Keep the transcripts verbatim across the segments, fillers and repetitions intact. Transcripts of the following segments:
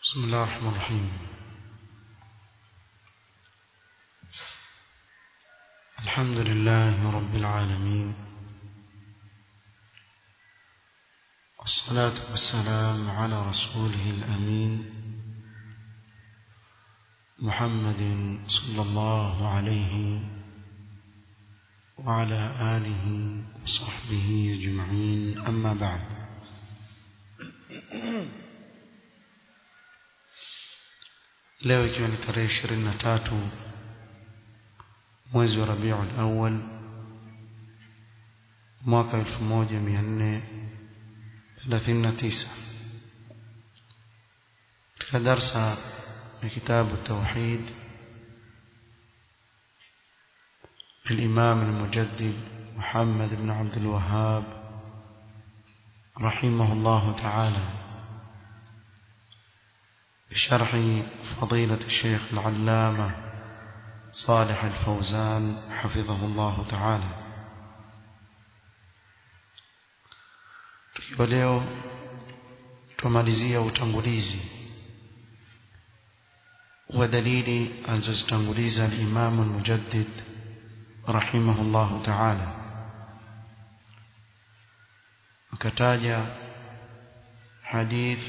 بسم الله الرحمن الرحيم. الحمد لله رب العالمين، والصلاة والسلام على رسوله الأمين محمد صلى الله عليه وعلى آله وصحبه أجمعين، أما بعد. leo ikiwa ni tarehe ishirini na tatu mwezi wa Rabiul Awwal mwaka elfu moja mia nne thelathini na tisa, katika darsa ya kitabu Tauhid الإمام المجدد محمد بن عبد الوهاب رحمه الله تعالى بشرح فضيلة الشيخ العلامة صالح الفوزان حفظه الله تعالى. tukiwa leo tumalizia utangulizi wa dalili alizozitanguliza al-Imam al-Mujaddid rahimahullah ta'ala, akataja hadith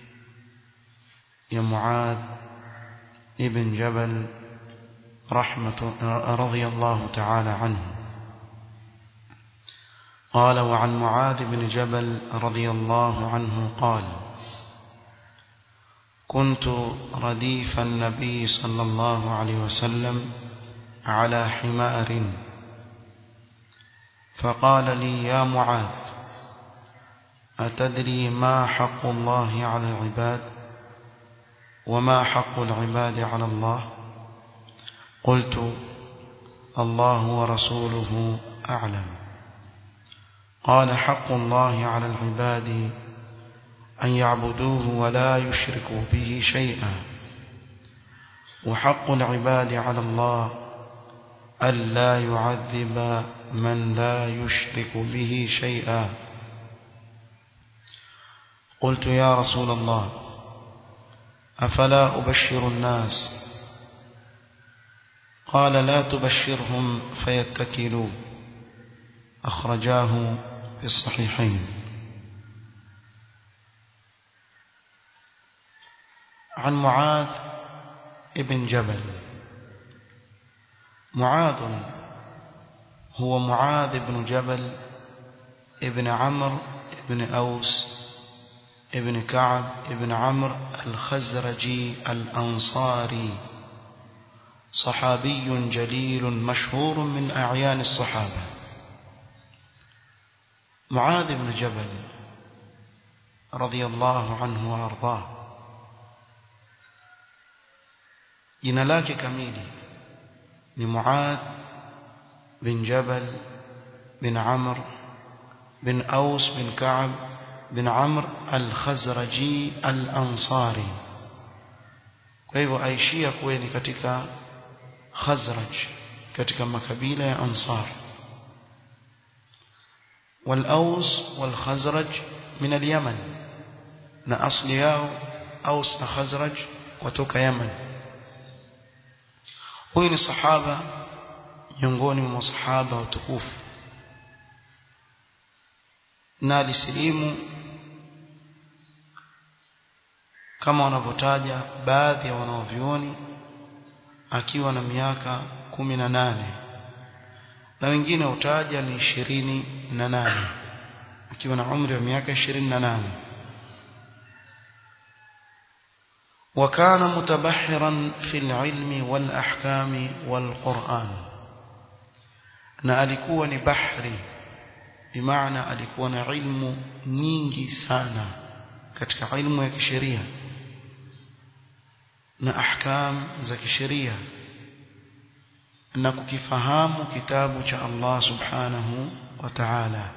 يا معاذ ابن جبل رحمة رضي الله تعالى عنه قال: وعن معاذ بن جبل رضي الله عنه قال: كنت رديف النبي صلى الله عليه وسلم على حمار، فقال لي: يا معاذ، أتدري ما حق الله على العباد وما حق العباد على الله؟ قلت: الله ورسوله أعلم. قال: حق الله على العباد أن يعبدوه ولا يشركوا به شيئا، وحق العباد على الله ألا يعذب من لا يشرك به شيئا. قلت: يا رسول الله، أفلا أبشر الناس؟ قال: لا تبشرهم فيتكلوا. أخرجاه في الصحيحين. عن معاذ ابن جبل. معاذ هو معاذ بن جبل ابن عمرو ابن أوس ابن كعب ابن عمرو الخزرجي الأنصاري، صحابي جليل مشهور من أعيان الصحابة. معاذ بن جبل رضي الله عنه وأرضاه، jina lake kamili ni Muadh bin Jabal bin Amr bin Aus bin Ka'b bin Amr al-Khazraji al-Ansari. Kwa hivyo aishia kuweni katika Khazraj, katika makabila ya Ansar. wal-Aus wal-Khazraj min al-Yaman, na asli yao Aus na Khazraj kutoka Yaman. Huyu ni sahaba miongoni mwa masahaba watukufu, na alisilimu kama wanavyotaja baadhi ya wanavyuoni akiwa na miaka kumi na nane, na wengine utaja ni ishirini na nane, akiwa na umri wa miaka ishirini na nane. وكان متبحرا في العلم والأحكام والقرآن، na alikuwa ni bahri, bimaana alikuwa na ilmu nyingi sana katika ilmu ya kisheria na ahkam za kisheria, na kukifahamu kitabu cha Allah subhanahu wa ta'ala.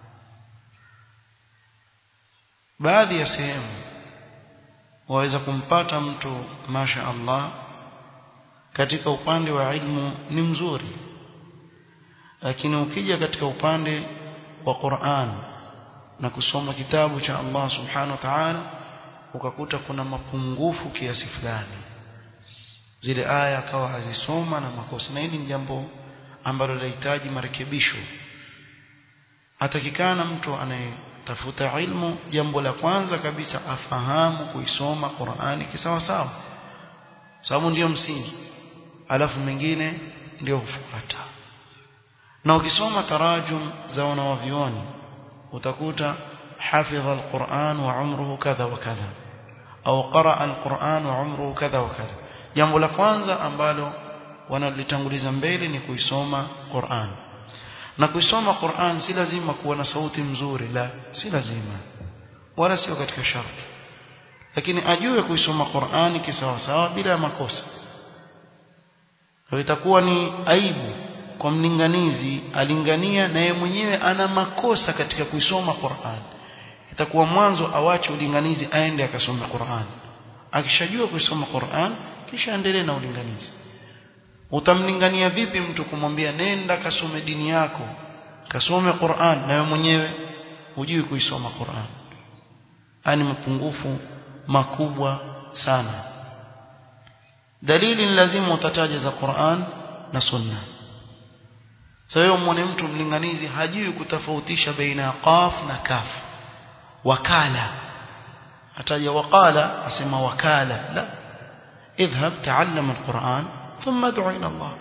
Baadhi ya sehemu waweza kumpata mtu masha Allah katika upande wa ilmu ni mzuri, lakini ukija katika upande wa Qur'an na kusoma kitabu cha Allah subhanahu wa ta'ala ukakuta kuna mapungufu kiasi fulani, zile aya akawa azisoma na makosa, na hili ni jambo ambalo linahitaji marekebisho. Atakikana mtu anayetafuta ilmu, jambo la kwanza kabisa afahamu kuisoma Qur'ani kisawa sawa, sababu ndio msingi, alafu mengine ndio hufuata. Na ukisoma tarajum za wanawavioni utakuta hafidha al-Qur'an wa umruhu kadha wa kadha, au qaraa al-Qur'an wa umruhu kadha wa kadha. Jambo la kwanza ambalo wanalitanguliza mbele ni kuisoma Qur'an. Na kuisoma Qur'an si lazima kuwa na sauti nzuri, la, si lazima, wala sio katika sharti, lakini ajue kuisoma Qur'ani kisawa sawa bila makosa. Kwa itakuwa ni aibu kwa mlinganizi alingania na yeye mwenyewe ana makosa katika kuisoma Qur'an. Itakuwa mwanzo awache ulinganizi aende akasome Qur'an. Akishajua kuisoma Qur'an kisha endelee na ulinganizi. Utamlingania vipi mtu kumwambia nenda kasome dini yako, kasome Qur'an, na wewe mwenyewe hujui kuisoma Qur'an? Ani mapungufu makubwa sana. Dalili ni lazima utataja za Qur'an na Sunna. Sasa muone mtu mlinganizi hajui kutofautisha baina qaf na kaf. Wakala ataja waqala, asema wakala, la, اذهب تعلم القرآن ثم ادعو إلى الله.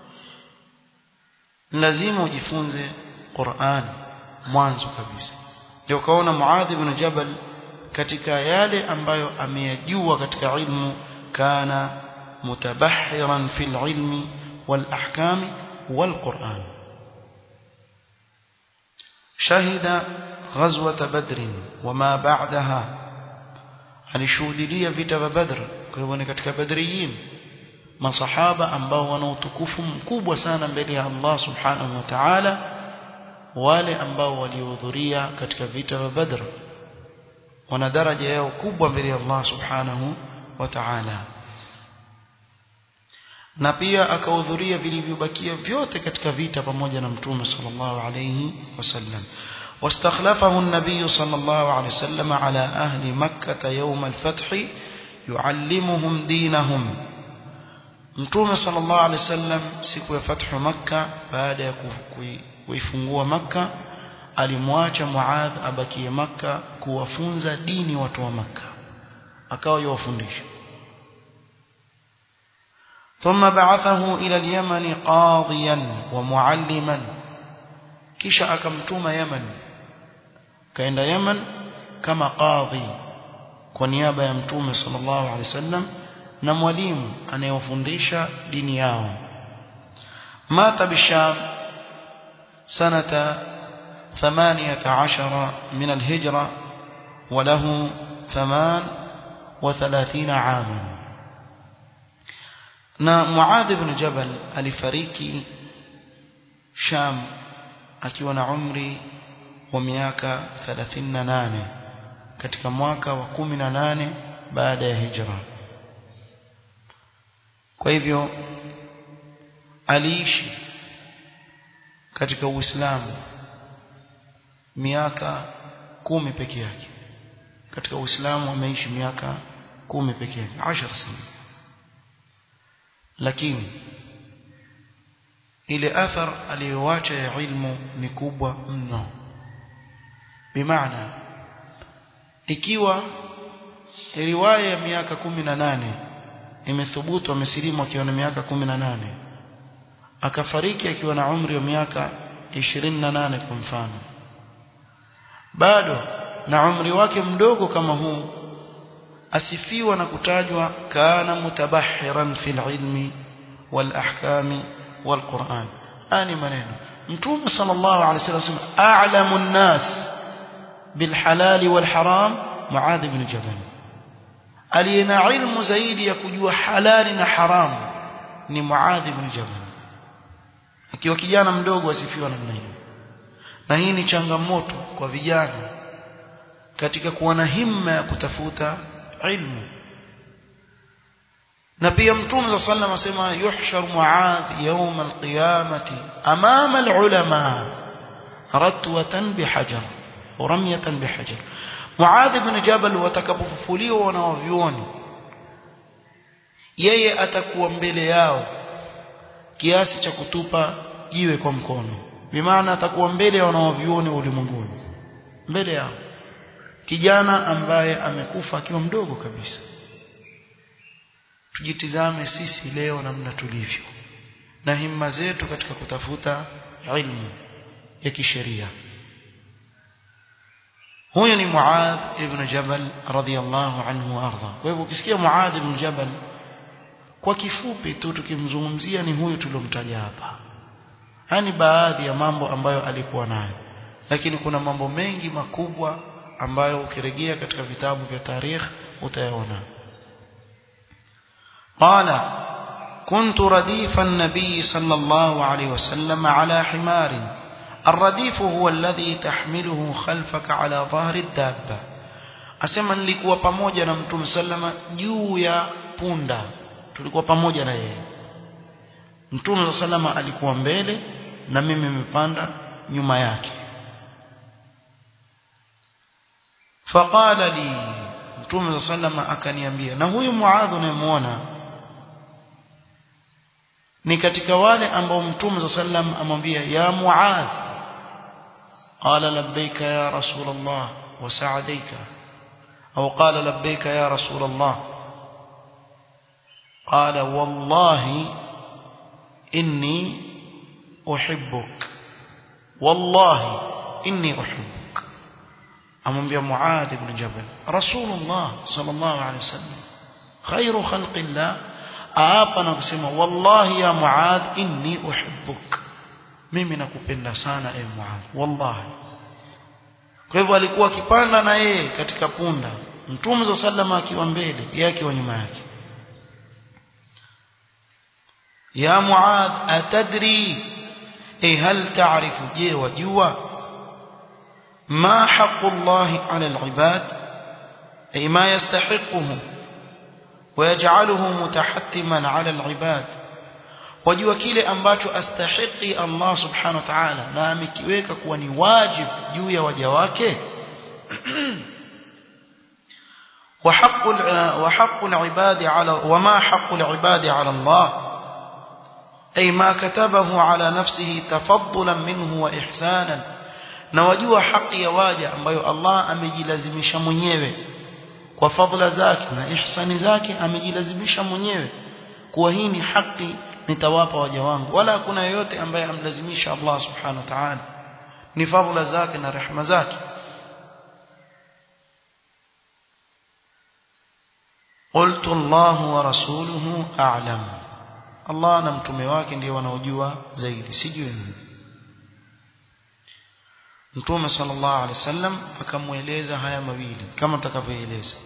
lazima ujifunze Qur'an mwanzo kabisa. Ndio kaona Muadh ibn Jabal katika yale ambayo ameyajua katika ilmu, kana mutabahhiran fil ilmi wal ahkam wal Qur'an. shahida ghazwat Badr wama ba'daha, alishuhudia vita vya Badr. Kwa hivyo ni katika badriyin, masahaba ambao wana utukufu mkubwa sana mbele ya Allah subhanahu wa ta'ala, wale ambao walihudhuria katika vita vya Badr wana daraja yao kubwa mbele ya Allah subhanahu wa ta'ala. Na pia akahudhuria vilivyobakia vyote katika vita pamoja na Mtume sallallahu alayhi wasallam. واستخلفه النبي صلى الله عليه وسلم على أهل مكة يوم الفتح يعلمهم دينهم. Mtume sallallahu alayhi wasallam siku ya fathu Makkah, baada ya kuifungua Makkah, alimwacha Muadh abakie Makkah kuwafunza dini watu wa Makkah, akawa yawafundisha. ثم بعثه إلى اليمن قاضيا ومعلما, kisha akamtuma Yemen, kaenda Yemen kama qadhi kwa niaba ya Mtume sallallahu alaihi wasallam na mwalimu anayewafundisha dini yao. mata bisham sanata ثمانية عشر من الهجرة وله ثمان وثلاثين عاما. na Muadh ibn Jabal alifariki Sham akiwa na umri wa miaka thelathini na nane katika mwaka wa kumi na nane baada ya hijra. Kwa hivyo aliishi katika Uislamu miaka kumi peke yake. Katika Uislamu ameishi miaka kumi peke yake, ashar sana. Lakini ile athar aliyoacha ya ilmu ni kubwa mno. Bimaana ikiwa riwaya ya miaka kumi na nane imethubutu amesilimu akiwa na miaka kumi na nane, akafariki akiwa na umri wa miaka ishirini na nane kwa mfano, bado na umri wake mdogo kama huu asifiwa na kutajwa kana mutabahhiran fil ilmi wal ahkami wal Qur'an. Ani maneno Mtume sallallahu alaihi wasallam, a'lamu an-nas bil halal wal haram Muadh ibn Jabal. Aliyena ilmu zaidi ya kujua halali na haramu ni Muadh ibn Jabal, akiwa kijana mdogo asifiwa namna hiyo. Na hii ni changamoto kwa vijana katika kuwa na himma ya kutafuta ilmu. Na pia Mtume sallallahu alayhi wasallam asema yuhshar Muadh yawm al-qiyamati amama al-ulama ratwatan bihajar wa ramyatan bihajar. Muadh ibn Jabal watakapofufuliwa na wavyuoni, yeye atakuwa mbele yao kiasi cha kutupa jiwe kwa mkono. Bimaana atakuwa mbele ya wanavyuoni wa ulimwenguni, mbele yao, kijana ambaye amekufa akiwa mdogo kabisa. Tujitizame sisi leo namna tulivyo na himma zetu katika kutafuta ilmu ya kisheria. Huyo ni Muadh ibn Jabal radhiyallahu anhu arda. Kwa hivyo ukisikia Muadh ibn Jabal, kwa kifupi tu tukimzungumzia ni huyu tulomtaja hapa. Hani baadhi ya mambo ambayo alikuwa nayo, lakini kuna mambo mengi makubwa ambayo ukirejea katika vitabu vya tarikh utayaona. Qala kuntu radifa an-nabiy sallallahu alayhi wasallam ala himarin. الرديف هو الذي تحمله خلفك على ظهر الدابة. asema nilikuwa pamoja na Mtume sallama juu ya punda, tulikuwa pamoja na yeye. Mtume sallama alikuwa mbele na mimi nimepanda nyuma yake. Faqala li, Mtume sallama akaniambia, na huyu Muadh unayemuona ni katika wale ambao Mtume sallam amwambia ya Muadh, qala labbaika ya rasul Allah wa sa'adaika, au qala labbaika ya rasul Allah, qala wallahi inni uhibbuk, wallahi inni uhibbuk. amwambia Muadh ibn Jabal, Rasulullah sallallahu alayhi wasallam khairu khalqillah aapa na kusema wallahi ya Muadh inni uhibbuk, mimi nakupenda sana e Muadh, wallahi. Kwa hivyo alikuwa akipanda na yeye katika punda, Mtume sallama akiwa mbele yake wa nyuma yake. ya Muadh atadri, e hal ta'rifu, je wajua, ma haqqu Allah ala al-ibad, ay ma yastahiquhu ويجعله متحتما على العباد, wajua kile ambacho astahiqi Allah subhanahu wa ta'ala na amekiweka kuwa ni wajib juu ya waja wake. wa haqqu wa haqqu al-ibadi ala wa ma haqqu al-ibadi ala Allah, ay ma katabahu ala nafsihi tafaddulan minhu wa ihsanan, na wajua haki ya waja ambayo Allah amejilazimisha mwenyewe kwa fadhila zake na ihsani zake, amejilazimisha mwenyewe kuwa hii ni haki nitawapa waja wangu, wala hakuna yeyote ambaye amlazimisha Allah subhanahu wa ta'ala, ni fadhila zake na rehema zake. qultu Allah wa rasuluhu a'lam, Allah na mtume wake ndio wanaojua zaidi, sijui mimi. Mtume sallallahu alaihi wasallam akamueleza haya mawili kama tutakavyoeleza.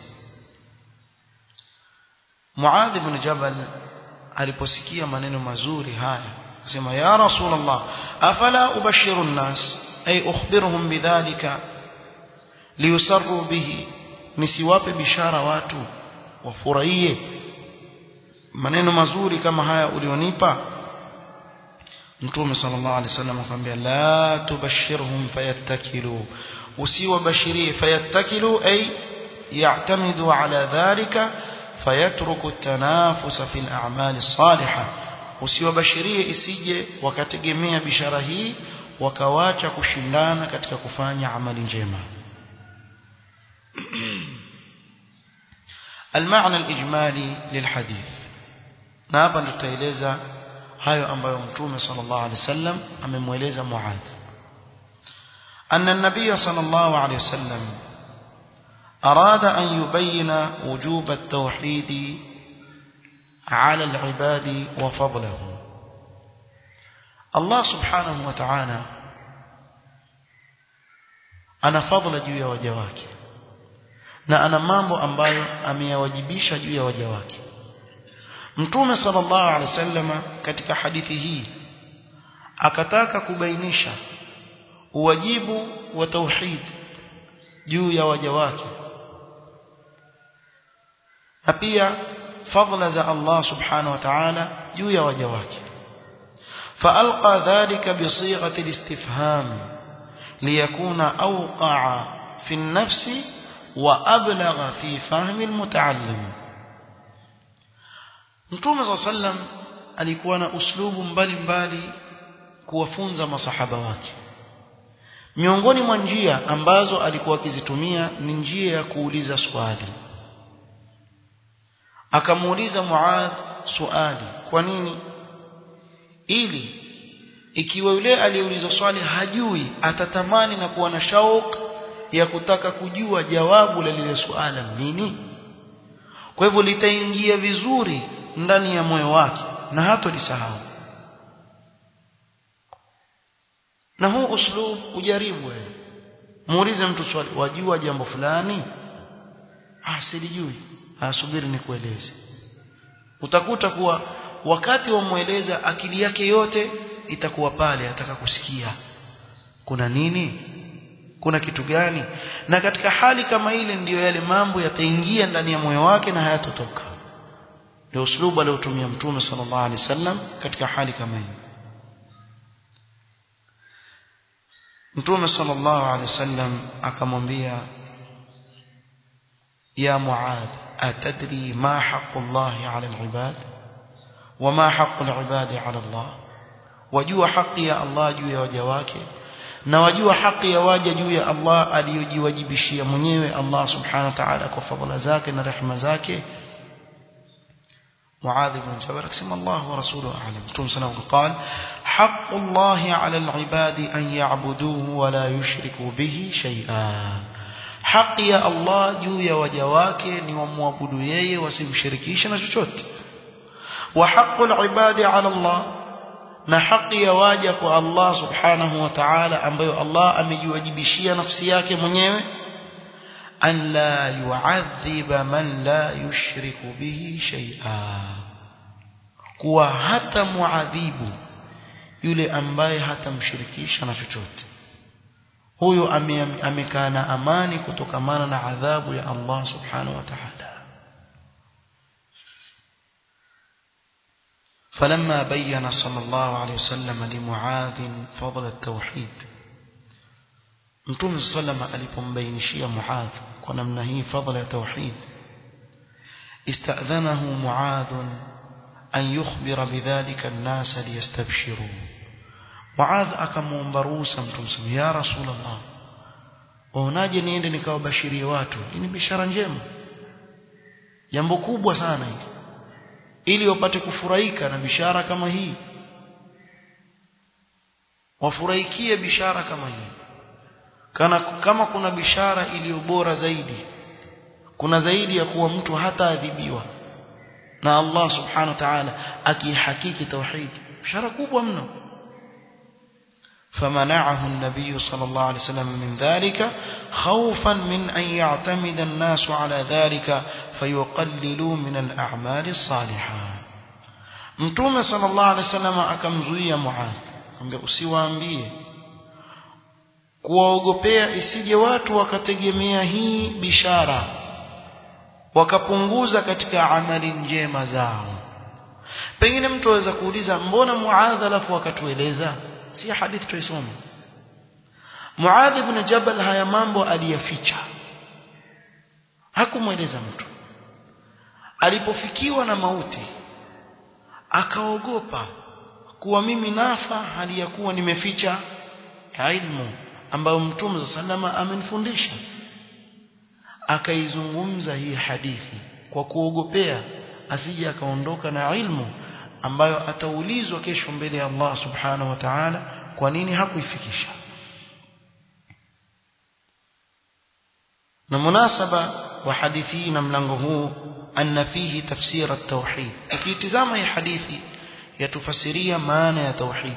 Muadh ibn Jabal aliposikia maneno mazuri haya akasema, ya Rasulullah afala ubashiru an-nas, ay ukhbiruhum bidhalika liyusarru bihi, nisiwape bishara watu wafurahie maneno mazuri kama haya ulionipa? Mtume sallallahu alaihi wasallam akamwambia, la tubashirhum fayattakilu, usiwabashirie fayattakilu, ay ya'tamidu ala dhalika fayatruku at-tanafus fi al-a'mal as-salihah, usiwabashirie isije wakategemea bishara hii wakawacha kushindana katika kufanya amali njema. المعنى الإجمالي للحديث, na hapa tutaeleza hayo ambayo Mtume sallallahu alaihi wasallam amemweleza Muadh. anna an-nabiy sallallahu alaihi wasallam arada an yubayyana wujub at-tauhid ala al-ibad wa fadlahu. Allah subhanahu wa ta'ala ana fadhila juu ya waja wake na ana mambo ambayo ameyawajibisha juu ya waja wake. Mtume sallallahu alaihi wasallam katika hadithi hii akataka kubainisha uwajibu wa tauhid juu ya waja wake na pia fadhila za Allah subhanahu wa ta'ala juu ya waja wake. فألقى ذلك بصيغة الاستفهام ليكون أوقع في النفس وأبلغ في فهم المتعلم. Mtume صلى الله عليه وسلم alikuwa na uslubu mbalimbali kuwafunza masahaba wake. Miongoni mwa njia ambazo alikuwa akizitumia ni njia ya kuuliza swali. Akamuuliza Muadh swali. Kwa nini? Ili ikiwa yule aliyeuliza swali hajui, atatamani na kuwa na shauku ya kutaka kujua jawabu la lile swala nini. Kwa hivyo litaingia vizuri ndani ya moyo wake na hatolisahau. Na huu uslub ujaribu wewe. Muulize mtu swali, wajua jambo fulani? Ah, silijui. Ah, subiri nikueleze. Utakuta kuwa wakati wa mueleza akili yake yote itakuwa pale, ataka kusikia kuna nini, kuna kitu gani. Na katika hali kama ile ndiyo yale mambo yataingia ndani ya moyo wake na hayatotoka. Ndio uslubu aliotumia Mtume sallallahu alaihi wasallam katika hali kama hiyo. Mtume sallallahu alaihi wasallam akamwambia, ya Muadh, atadri ma haqqu Allahi ala al-ibad wa ma haqqu al-ibadi ala Allah? Wajua haki ya Allah juu ya waja wake na wajua haki ya waja juu ya Allah aliyojiwajibishia mwenyewe Allah subhanahu wa ta'ala kwa fadhila zake na rehema zake. معاذ بن جبل اقسم الله ورسوله أعلم. متى سنه قال حق الله على العباد أن يعبدوه ولا يشركوا به شيئا. حق يا الله juu ya waja wake ni wamwabudu yeye wasimshirikishe na chochote. wa haqqul ibadi ala Allah, na haki ya waja kwa Allah subhanahu wa ta'ala ambayo Allah amejiwajibishia nafsi yake mwenyewe, an la yu'adhiba man la yushriku bihi shay'a, kuwa hata muadhibu yule ambaye hatamshirikisha na chochote. Huyo amekaa na amani kutokamana na adhabu ya Allah subhanahu wa ta'ala. فلما بين صلى الله عليه وسلم لمعاذ فضل التوحيد، Mtume sallam alipombainishia Muadh kwa namna hii fadhila ya tauhid, istadhanahu Muadh an yukhbira bidhalika an-nas liyastabshiru. Muadh akamuomba ruhusa Mtume, ya Rasulullah, waonaje niende nikawabashirie watu? Hii ni bishara njema, jambo kubwa sana hili, ili wapate kufurahika na bishara kama hii, wafurahikie bishara kama hii. Kana kama kuna bishara iliyo bora zaidi, kuna zaidi ya kuwa mtu hata adhibiwa na Allah subhanahu wa ta'ala akihakiki tauhid, bishara kubwa mno. فمنعه النبي صلى الله عليه وسلم من ذلك خوفا من أن يعتمد الناس على ذلك فيقللوا من الأعمال الصالحة. Mtume صلى الله عليه وسلم akamzuia Muadh, akamwambia usiwaambie, kuwaogopea isije watu wakategemea hii bishara wakapunguza katika amali njema zao. Pengine mtu aweza kuuliza, mbona Muadh alafu akatueleza? Si hadithi tuisoma. Muadh ibn Jabal haya mambo aliyaficha, hakumweleza mtu. Alipofikiwa na mauti akaogopa kuwa mimi nafa hali ya kuwa nimeficha ilmu ambayo Mtume sallama amenifundisha. Akaizungumza hii hadithi kwa kuogopea asije akaondoka na ilmu ambayo ataulizwa kesho mbele ya Allah subhanahu wa ta'ala kwa nini hakuifikisha. Na munasaba wa hadithi na mlango huu anna fihi tafsir at-tauhid. Ukitizama hii hadithi yatufasiria maana ya tauhid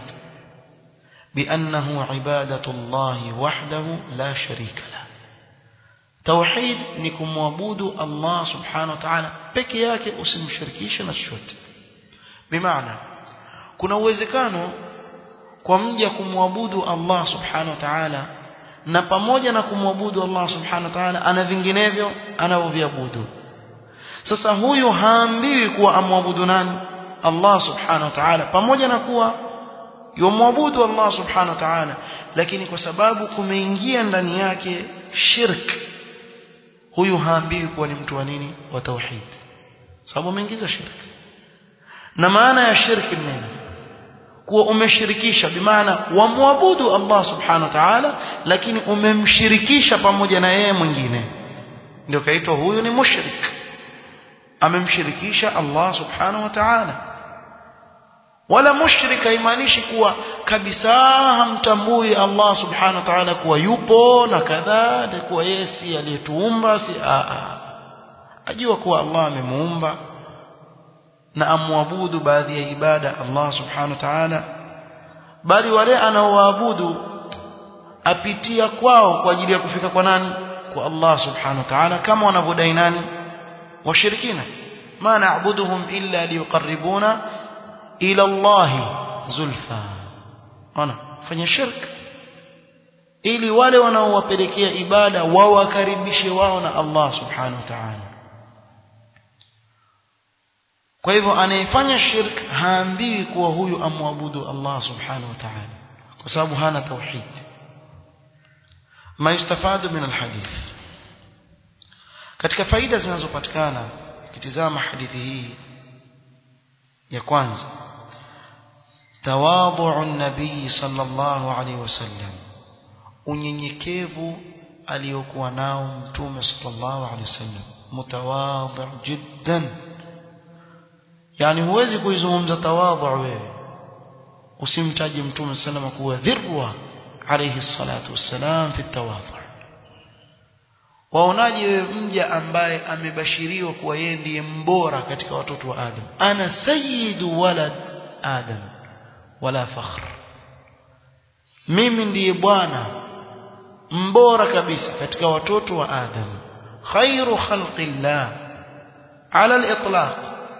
بأنه عبادة الله وحده لا شريك له. توحيد ni kumwabudu Allah subhanahu wa ta'ala peke yake, usimshirikishe na chochote. Bimaana kuna uwezekano kwa mja kumwabudu Allah subhanahu wa ta'ala na pamoja na kumwabudu Allah subhanahu wa ta'ala ana vinginevyo anavyoviabudu. Sasa huyu haambiwi kuwa amwabudu nani? Allah subhanahu wa ta'ala, pamoja na kuwa yomwabudu Allah subhanahu wa ta'ala, lakini kwa sababu kumeingia ndani yake shirk huyu haambiwi kuwa ni mtu wa nini wa tauhid sababu umeingiza shirki na maana ya shirki ni nini kuwa umeshirikisha bimaana wamwabudu Allah subhanahu wa ta'ala lakini umemshirikisha pamoja na yeye mwingine ndio kaitwa huyu ni mushrik amemshirikisha Allah subhanahu wa ta'ala wala mushrik haimaanishi kuwa kabisa hamtambui Allah subhanahu wa ta'ala kuwa yupo na kadha na kuwa yeye si aliyetuumba si a a ajua kuwa Allah amemuumba na amwabudu baadhi ya ibada Allah subhanahu wa ta'ala bali wale anaoabudu apitia kwao kwa ajili ya kufika kwa nani kwa Allah subhanahu wa ta'ala kama wanavyodai nani washirikina ma na'buduhum illa liyuqarribuna ila Allah zulfa ana fanya shirk ili wale wanaowapelekea ibada wawakaribishe wao na Allah subhanahu wa ta'ala kwa hivyo anayefanya shirk haambiwi kuwa huyu amwabudu Allah subhanahu wa ta'ala kwa sababu hana tauhid ma yustafadu min alhadith katika faida zinazopatikana kitizama hadithi hii ya kwanza tawadhu'u an-nabii sallallahu alayhi wasallam unyenyekevu aliyokuwa nao mtume sallallahu alayhi wasallam mutawadhi' jiddan yani huwezi kuizungumza tawadhu wewe usimtaje mtume sallallahu alayhi wasallam kuwa dhirwa alayhi salatu wassalam fi tawadhu waonaje wewe mja ambaye amebashiriwa kuwa yeye ndiye mbora katika watoto wa Adam ana sayyidu walad Adam wala fakhr mimi ndiye bwana mbora kabisa katika watoto wa Adam khairu khalqillah ala al-itlaq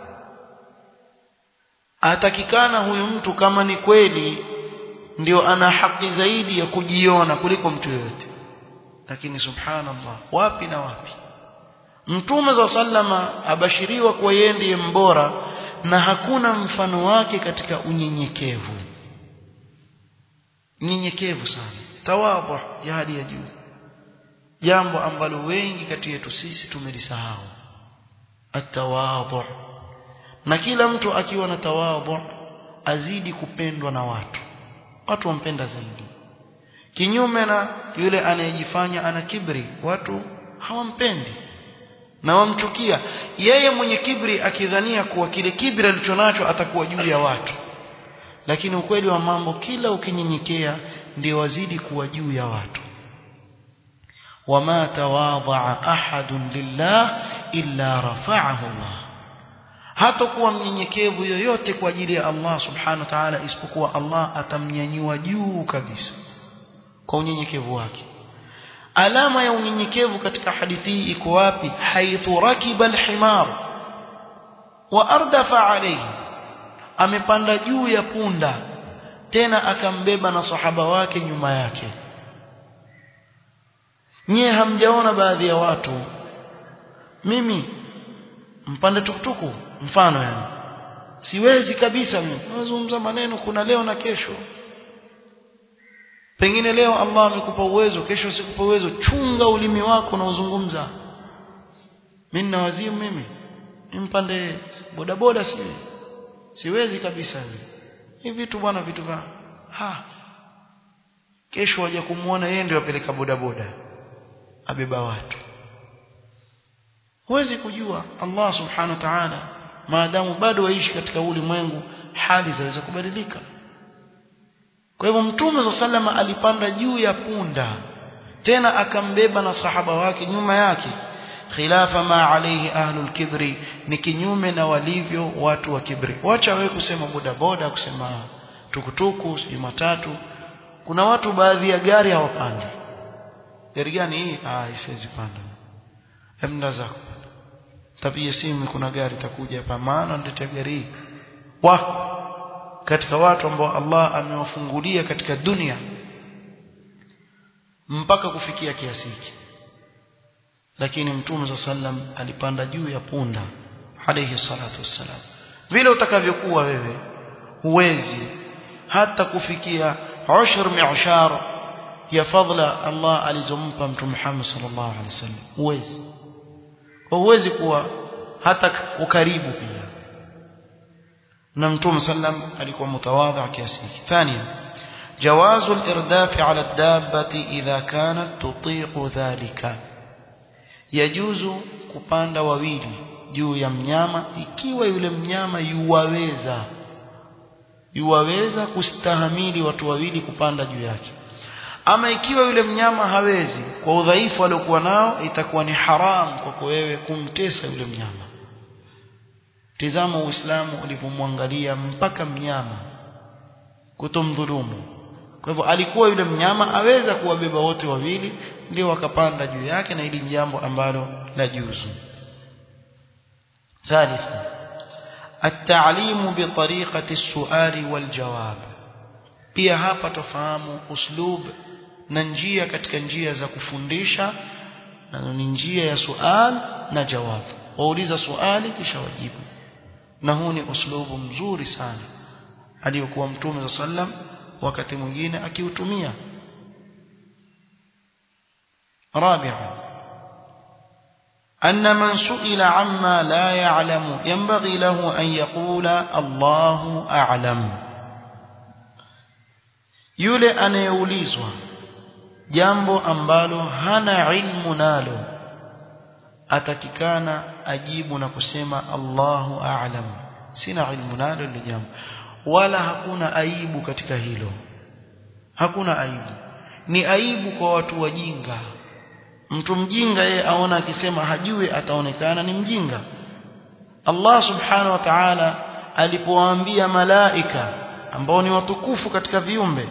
atakikana huyu mtu kama ni kweli ndio ana haki zaidi ya kujiona kuliko mtu yote lakini subhanallah wapi na wapi mtume za sallama abashiriwa kuwa yeye ndiye mbora na hakuna mfano wake katika unyenyekevu nyenyekevu sana tawadhu ya hadi ya juu jambo ambalo wengi kati yetu sisi tumelisahau at-tawadhu na kila mtu akiwa na tawadhu azidi kupendwa na watu watu wampenda zaidi kinyume na yule anayejifanya ana kibri watu hawampendi na wamchukia yeye mwenye kibri akidhania kuwa kile kibri alichonacho atakuwa juu ya watu lakini ukweli wa mambo kila ukinyenyekea ndio wazidi kuwa juu ya watu wama tawadha ahadun lillah illa rafa'ahu Allah hatakuwa mnyenyekevu yoyote kwa ajili ya Allah subhanahu wa ta'ala isipokuwa Allah atamnyanyua juu kabisa kwa unyenyekevu wake alama ya unyenyekevu katika hadithi hii iko wapi haithu rakiba alhimar wa ardafa alayhi amepanda juu ya punda tena akambeba na sahaba wake nyuma yake nyie hamjaona baadhi ya watu mimi mpande tukutuku mfano yani siwezi kabisa mimi nazungumza maneno kuna leo na kesho pengine leo Allah amekupa uwezo kesho sikupa uwezo chunga ulimi wako na uzungumza mimi na wazimu mimi nimpande boda boda siwe siwezi kabisa mimi hivi vitu bwana vitu vya ha kesho waje kumuona yeye ndio apeleka boda boda abeba watu huwezi kujua Allah subhanahu wa ta'ala maadamu bado waishi katika ulimwengu hali zaweza kubadilika kwa hivyo mtume sallama alipanda juu ya punda tena akambeba na sahaba wake nyuma yake khilafa ma alayhi ahlul kibri ni kinyume na walivyo watu wa kibri wacha wewe kusema boda boda kusema tukutuku si matatu kuna watu baadhi ya gari hawapandi gari gani hii ah isiwezi panda emda zako tabia simu kuna gari takuja hapa maana ndio gari wako katika watu ambao Allah amewafungulia katika dunia mpaka kufikia kiasi hiki lakini mtume sallam alipanda juu ya punda alayhi salatu wassalam vile utakavyokuwa wewe huwezi hata kufikia ushr mi'shar ya fadhila Allah alizompa mtume Muhammad sallallahu alaihi wasallam uwezi uwezi kuwa hata ukaribu pia na mtume sallam alikuwa mtawadhi kiasi hiki. Thania جواز الإرداف على الدابة إذا كانت تطيق ذلك يجوز kupanda wawili juu ya mnyama ikiwa yule mnyama yuwaweza yuwaweza kustahamili watu wawili kupanda juu yake. Ama ikiwa yule mnyama hawezi kwa udhaifu aliokuwa nao itakuwa ni haram kwako wewe kumtesa yule mnyama. Tazama Uislamu ulivyomwangalia mpaka mnyama kutomdhulumu. Kwa hivyo alikuwa yule mnyama aweza kuwabeba wote wawili ndio wakapanda juu yake na hili jambo ambalo la juzu. ثالثا التعليم بطريقة السؤال والجواب. pia hapa tufahamu uslub na njia katika njia za kufundisha na ni njia ya sual na jawab. Wauliza swali kisha wajibu. Na huu ni uslubu mzuri sana aliyokuwa Mtume sallam wakati mwingine akiutumia. رابعا أن من سئل عما لا يعلم ينبغي له أن يقول الله أعلم. yule anayeulizwa jambo ambalo hana ilmu nalo atakikana ajibu na kusema Allahu a'lam, sina ilmu nalo ile jambo. Wala hakuna aibu katika hilo, hakuna aibu. Ni aibu kwa watu wajinga. Mtu mjinga yeye aona akisema hajui ataonekana ni mjinga. Allah subhanahu wa ta'ala alipowaambia malaika ambao ni watukufu katika viumbe,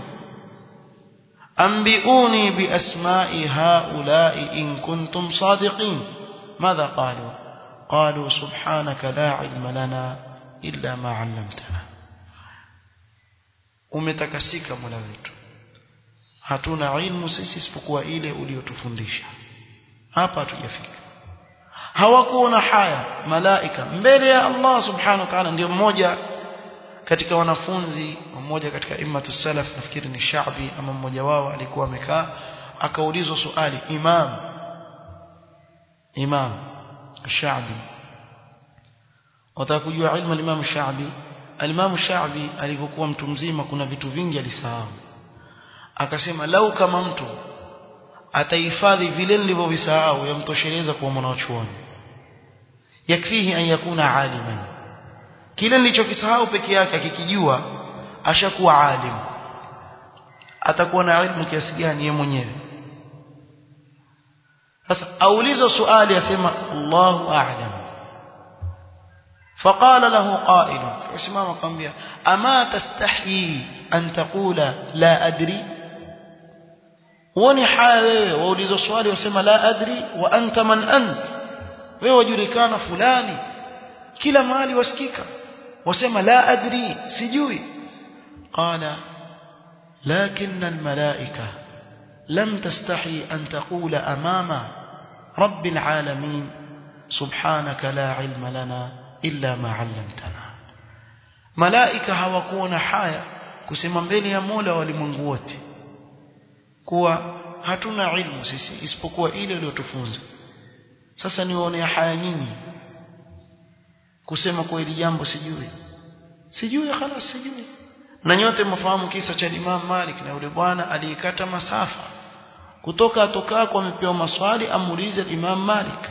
ambiuni bi asma'i haula'i in kuntum sadiqin, ماذا قالوا؟ قالوا سبحانك لا علم لنا إلا ما علمتنا. umetakasika Mola wetu, hatuna ilmu sisi isipokuwa ile uliyotufundisha. Hapa hatujafika. Hawakuona haya malaika mbele ya Allah subhanahu wa ta'ala. Ndio mmoja katika wanafunzi mmoja katika immatu salaf, nafikiri ni Sha'bi ama mmoja wao, alikuwa amekaa akaulizwa swali imam imam Sha'bi. Watakujua ilmu al-Imam Sha'bi. Al-Imam Sha'bi alipokuwa mtu mzima kuna vitu vingi alisahau. Akasema lau kama mtu atahifadhi vile nilivyovisahau yamtosheleza kuwa mwanachuoni. Yakfihi an yakuna aliman. Kile nilichokisahau peke yake akikijua ashakuwa alim. Atakuwa na ilmu kiasi gani yeye mwenyewe. Sasa aulizo swali asema Allahu a'lam. فقال له قائل فاسمع مقامبيا أما تستحيي أن تقول لا أدري. ونحا wewe waulizo swali wasema la adri wa anta man ant, wewe wajulikana fulani kila mahali wasikika wasema la adri sijui. قال لكن الملائكة لم تستحي أن تقول أمام رب العالمين سبحانك لا علم لنا illa ma 'allamtana. Malaika hawakuona haya kusema mbele ya Mola wa ulimwengu wote kuwa hatuna ilmu sisi isipokuwa ile uliyotufunza. Sasa niwaone haya nyinyi kusema kwa hili jambo sijui sijui خلاص sijui. Na nyote mfahamu kisa cha Imam Malik na yule bwana aliyekata masafa kutoka atokako amepewa maswali amuulize Imam Malik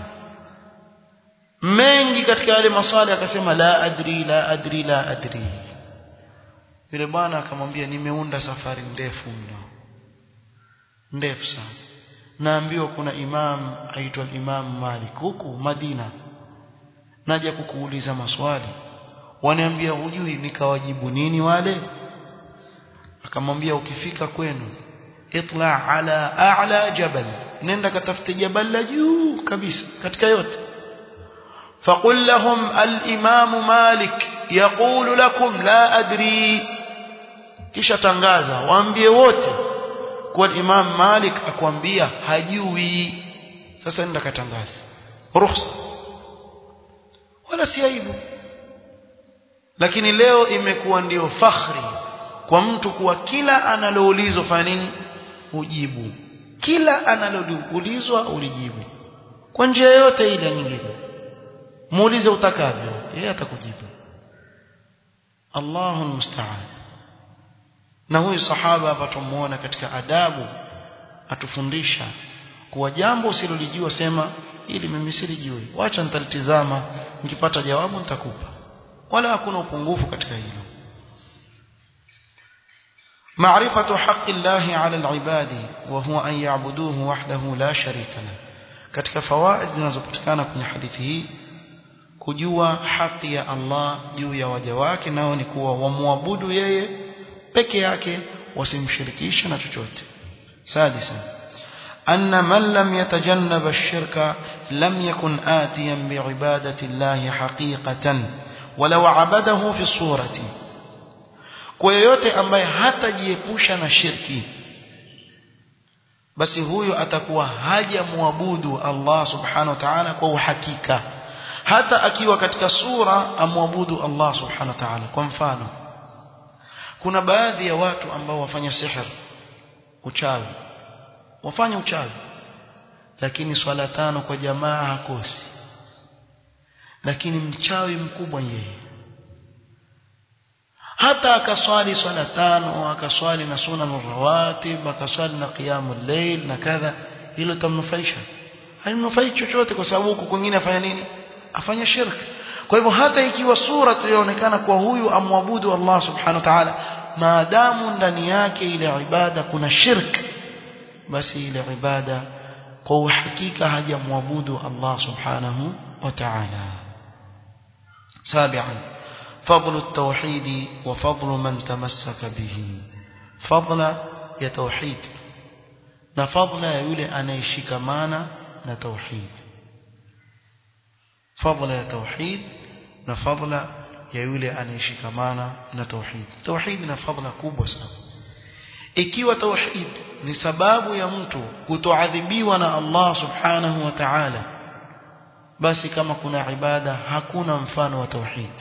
mengi katika yale maswali akasema la adri la adri la adri. Yule bwana akamwambia nimeunda safari ndefu mno, ndefu sana, naambiwa kuna imam aitwa Imam Malik huku Madina, naja kukuuliza maswali waniambia hujui, nikawajibu nini wale? Akamwambia ukifika kwenu itla ala a'la jabal, nenda katafute jabal la juu kabisa katika yote. فقل لهم الإمام مالك يقول لكم لا أدري. kisha tangaza waambie wote kwa Imam Malik akwambia hajui. Sasa nenda katangaza ruhusa, wala si aibu. Lakini leo imekuwa ndio fakhri kwa mtu kuwa kila analoulizwa fanya nini ujibu kila analoulizwa ulijibu kwa njia yote ile nyingine muulize utakavyo yeye atakujibu Allahu musta'an na huyu sahaba hapa tumuona katika adabu atufundisha kuwa jambo usilolijua sema ili mimi silijui wacha nitalitizama nikipata jawabu nitakupa wala hakuna upungufu katika hilo معرفة حق الله على العباد وهو أن يعبدوه وحده لا شريك له katika fawaid zinazopatikana kwenye hadithi hii kujua haki ya Allah juu ya waja wake nao ni kuwa wamwabudu yeye peke yake wasimshirikishe na chochote sadisa anna man lam yatajannab ash-shirka lam yakun atiyan bi'ibadati Allah haqiqatan walau abadahu fi surati kwa yote ambaye hatajiepusha na shirki basi huyo atakuwa hajamwabudu Allah subhanahu wa ta'ala kwa uhakika hata akiwa katika sura amwabudu Allah subhanahu wa ta'ala kwa mfano kuna baadhi ya watu ambao wafanya sihir uchawi wafanya uchawi lakini swala tano kwa jamaa hakosi lakini mchawi mkubwa yeye hata akaswali swala tano akaswali na sunna rawatib akaswali na qiyamul layl na kadha hilo tamnufaisha halimnufai chochote kwa sababu huko kwingine afanya nini afanya shirk kwa hivyo hata ikiwa sura tuyaonekana kwa huyu amwabudu Allah subhanahu wa ta'ala maadamu ndani yake ile ibada kuna shirk basi ile ibada kwa uhakika hajamwabudu Allah subhanahu wa ta'ala sabian فضل التوحيد وفضل من تمسك به فضل يا توحيد na fadla ya yule anayeshikamana na tauhid fadla ya tauhid na fadla ya yule anayeshikamana na tauhid tauhid na fadla kubwa sana ikiwa tauhid ni sababu ya mtu kutoadhibiwa na Allah subhanahu wa ta'ala basi kama kuna ibada hakuna mfano wa tauhid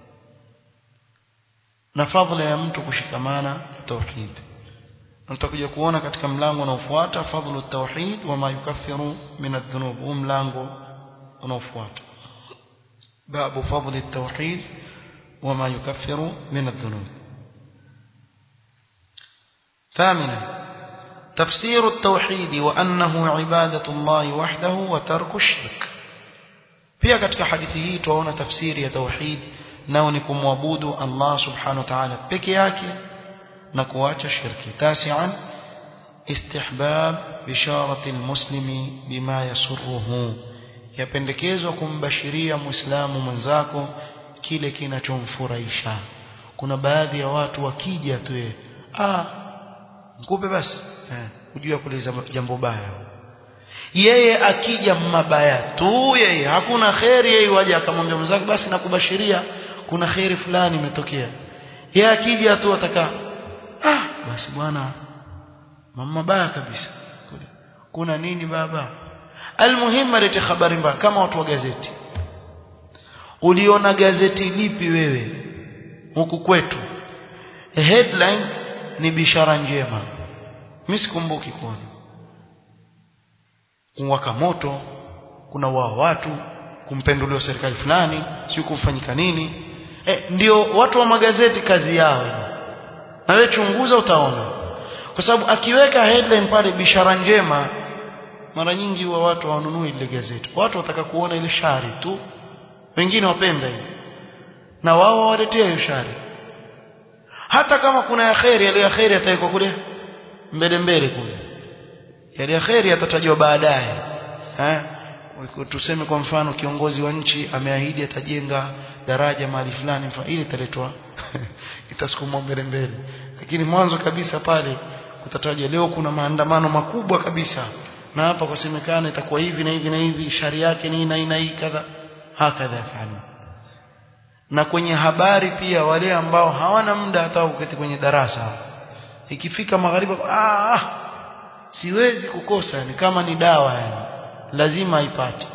na fadhila ya mtu kushikamana tauhid tutakuja kuona katika mlango unaofuata fadhlu tauhid wa ma yukaffiru min adh-dhunub huu mlango unaofuata babu fadhli tauhid wa ma yukaffiru min adh-dhunub ثامنا تفسير التوحيد وأنه عبادة الله وحده وترك الشرك pia katika hadithi hii tunaona tafsiri ya tauhid nao ni kumwabudu Allah subhanahu wa ta'ala peke yake na kuacha shirki tasian istihbab bisharati almuslimi bima yasurruhu yapendekezwa kumbashiria muislamu mwenzako kile kinachomfurahisha kuna baadhi ya watu wakija tu ah mkupe basi eh ujue kuleza jambo baya yeye akija mabaya tu yeye hakuna khairi yeye waje akamwambia mwenzake basi nakubashiria kuna khairi fulani imetokea yeye akija tu ataka ah basi bwana mama baya kabisa kuna nini baba almuhimu alete habari mbaya kama watu wa gazeti uliona gazeti lipi wewe huku kwetu headline ni bishara njema mimi sikumbuki kuona kuwaka moto kuna wao watu kumpenduliwa serikali fulani si kufanyika nini eh ndio watu wa magazeti kazi yao na wewe chunguza utaona kwa sababu akiweka headline pale bishara njema mara nyingi wa watu hawanunui ile gazeti watu wataka kuona ile shari tu wengine wapenda ile na wao waletea hiyo shari hata kama kuna ya khairi ile ya khairi ataiko kule mbele mbele kule yale ya khairi atatajwa baadaye eh tuseme kwa mfano kiongozi wa nchi ameahidi atajenga daraja mahali fulani ili italetwa itasukumwa mbele mbele lakini mwanzo kabisa pale kutatajwa leo kuna maandamano makubwa kabisa na hapa kusemekana itakuwa hivi na hivi na hivi shari yake ni na ina hii kadha hakadha yafahamu na kwenye habari pia wale ambao hawana muda hata uketi kwenye darasa ikifika magharibi ah siwezi kukosa ni kama ni dawa yani lazima ipate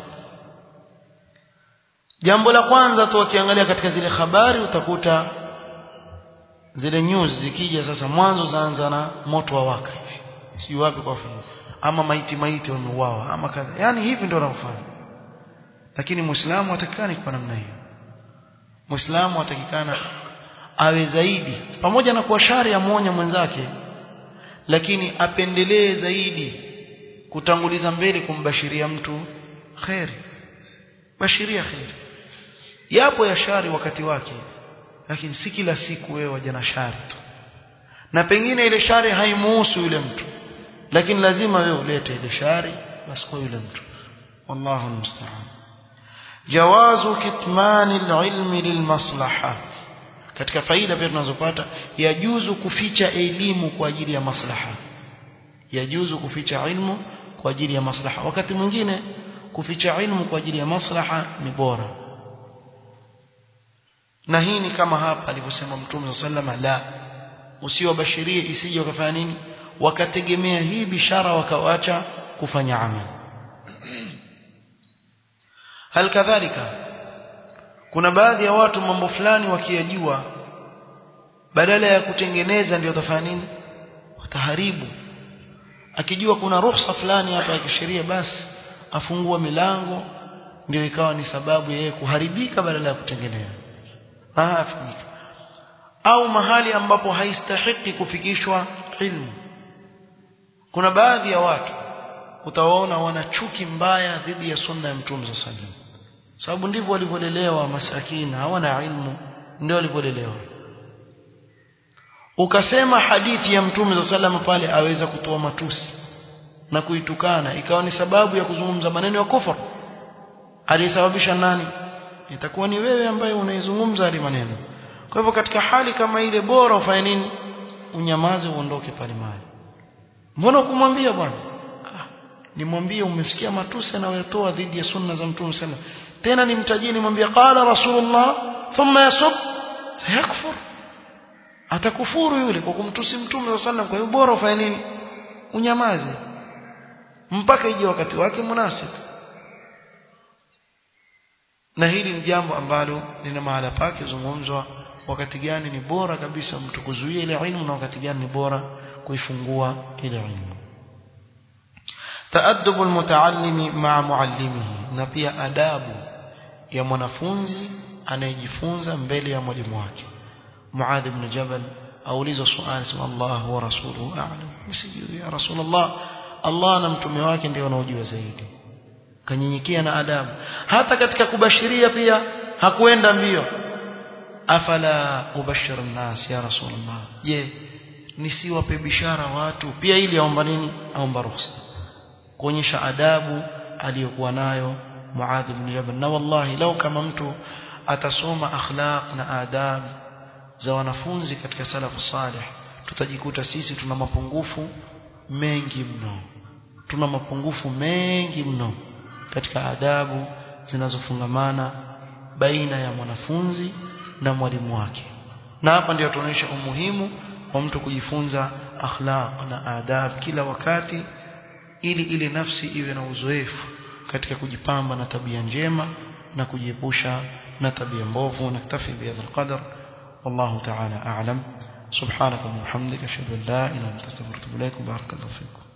jambo la kwanza tu ukiangalia katika zile habari utakuta zile news zikija sasa mwanzo zaanza na moto wa waka hivi si wapi kwa fungu ama maiti maiti wameuawa ama kadha yani hivi ndio wanaofanya lakini muislamu atakikana kwa namna hiyo muislamu atakikana awe zaidi pamoja na kuwa shari amuonya mwenzake lakini apendelee zaidi kutanguliza mbele kumbashiria mtu khairi bashiria khairi yapo ya shari wakati wake lakini si kila siku wewe waje na shari tu na pengine ile shari haimuhusu yule mtu lakini lazima wewe ulete ile shari basi kwa yule mtu wallahu almusta'an jawazu kitmani alilmi lilmaslaha katika faida pia tunazopata yajuzu kuficha elimu kwa ajili ya maslaha yajuzu kuficha ilmu kwa ajili ya maslaha wakati mwingine kuficha ilmu kwa ajili ya maslaha ni bora na hii ni kama hapa alivyosema Mtume sallama la usiwabashirie isije wakafanya nini wakategemea hii bishara wakaacha kufanya amali hal kadhalika kuna baadhi ya watu mambo fulani wakiyajua badala ya kutengeneza ndio watafanya nini wataharibu akijua kuna ruhusa fulani hapa ya kisheria basi afungua milango ndio ikawa ni sababu yeye kuharibika badala ya kutengeneza hafanyika au mahali ambapo haistahiki kufikishwa ilmu kuna baadhi ya watu utawaona wana chuki mbaya dhidi ya sunna ya Mtume sallallahu alaihi wasallam sababu ndivyo walivyolelewa masakina hawana ilmu ndio walivyolelewa ukasema hadithi ya Mtume sallallahu alaihi wasallam pale aweza kutoa matusi na kuitukana ikawa ni sababu ya kuzungumza maneno ya kufur alisababisha nani itakuwa ni wewe ambaye unaizungumza hadi maneno kwa hivyo katika hali kama ile bora ufanye nini unyamaze uondoke pale mahali mbona kumwambia bwana ah, nimwambie umesikia matusi anayotoa dhidi ya sunna za Mtume sallallahu alaihi wasallam tena nimtajie nimwambie qala rasulullah thumma yasub sayakfur atakufuru yule kwa kumtusi Mtume sallallahu alaihi wasallam kwa hiyo bora ufanye nini unyamaze mpaka ije wakati wake munasibu na hili ni jambo ambalo lina mahala pake zungumzwa wakati gani ni bora kabisa mtu kuzuia ile ilmu na wakati gani ni bora kuifungua ile ilmu taaddubu almutaallimi ma'a muallimihi na pia adabu ya mwanafunzi anayejifunza mbele ya mwalimu wake Muadh ibn Jabal aulizwa swali sema Allah wa rasuluhu a'lam msijui ya rasulullah Allah na mtume wake ndio wanaojua zaidi kanyenyekea na adabu hata katika kubashiria pia hakuenda mbio afala ubashiru nas ya rasulullah je nisiwape bishara watu pia ili aomba nini aomba ruhusa kuonyesha adabu aliyokuwa nayo Muadh ibn Jabal na wallahi lau kama mtu atasoma akhlaq na adab za wanafunzi katika salafu salih tutajikuta sisi tuna mapungufu mengi mno tuna mapungufu mengi mno katika adabu zinazofungamana baina ya mwanafunzi na mwalimu wake na hapa ndio tunaonyesha umuhimu wa mtu kujifunza akhlaq na adab kila wakati ili ile nafsi iwe na uzoefu katika kujipamba na tabia njema na kujiepusha na tabia mbovu. Naktafi bihadha alqadar wallahu ta'ala a'lam. subhanaka wa bihamdika ashhadu an la ilaha illa anta astaghfiruka wa atubu ilaik. barakallahu fikum.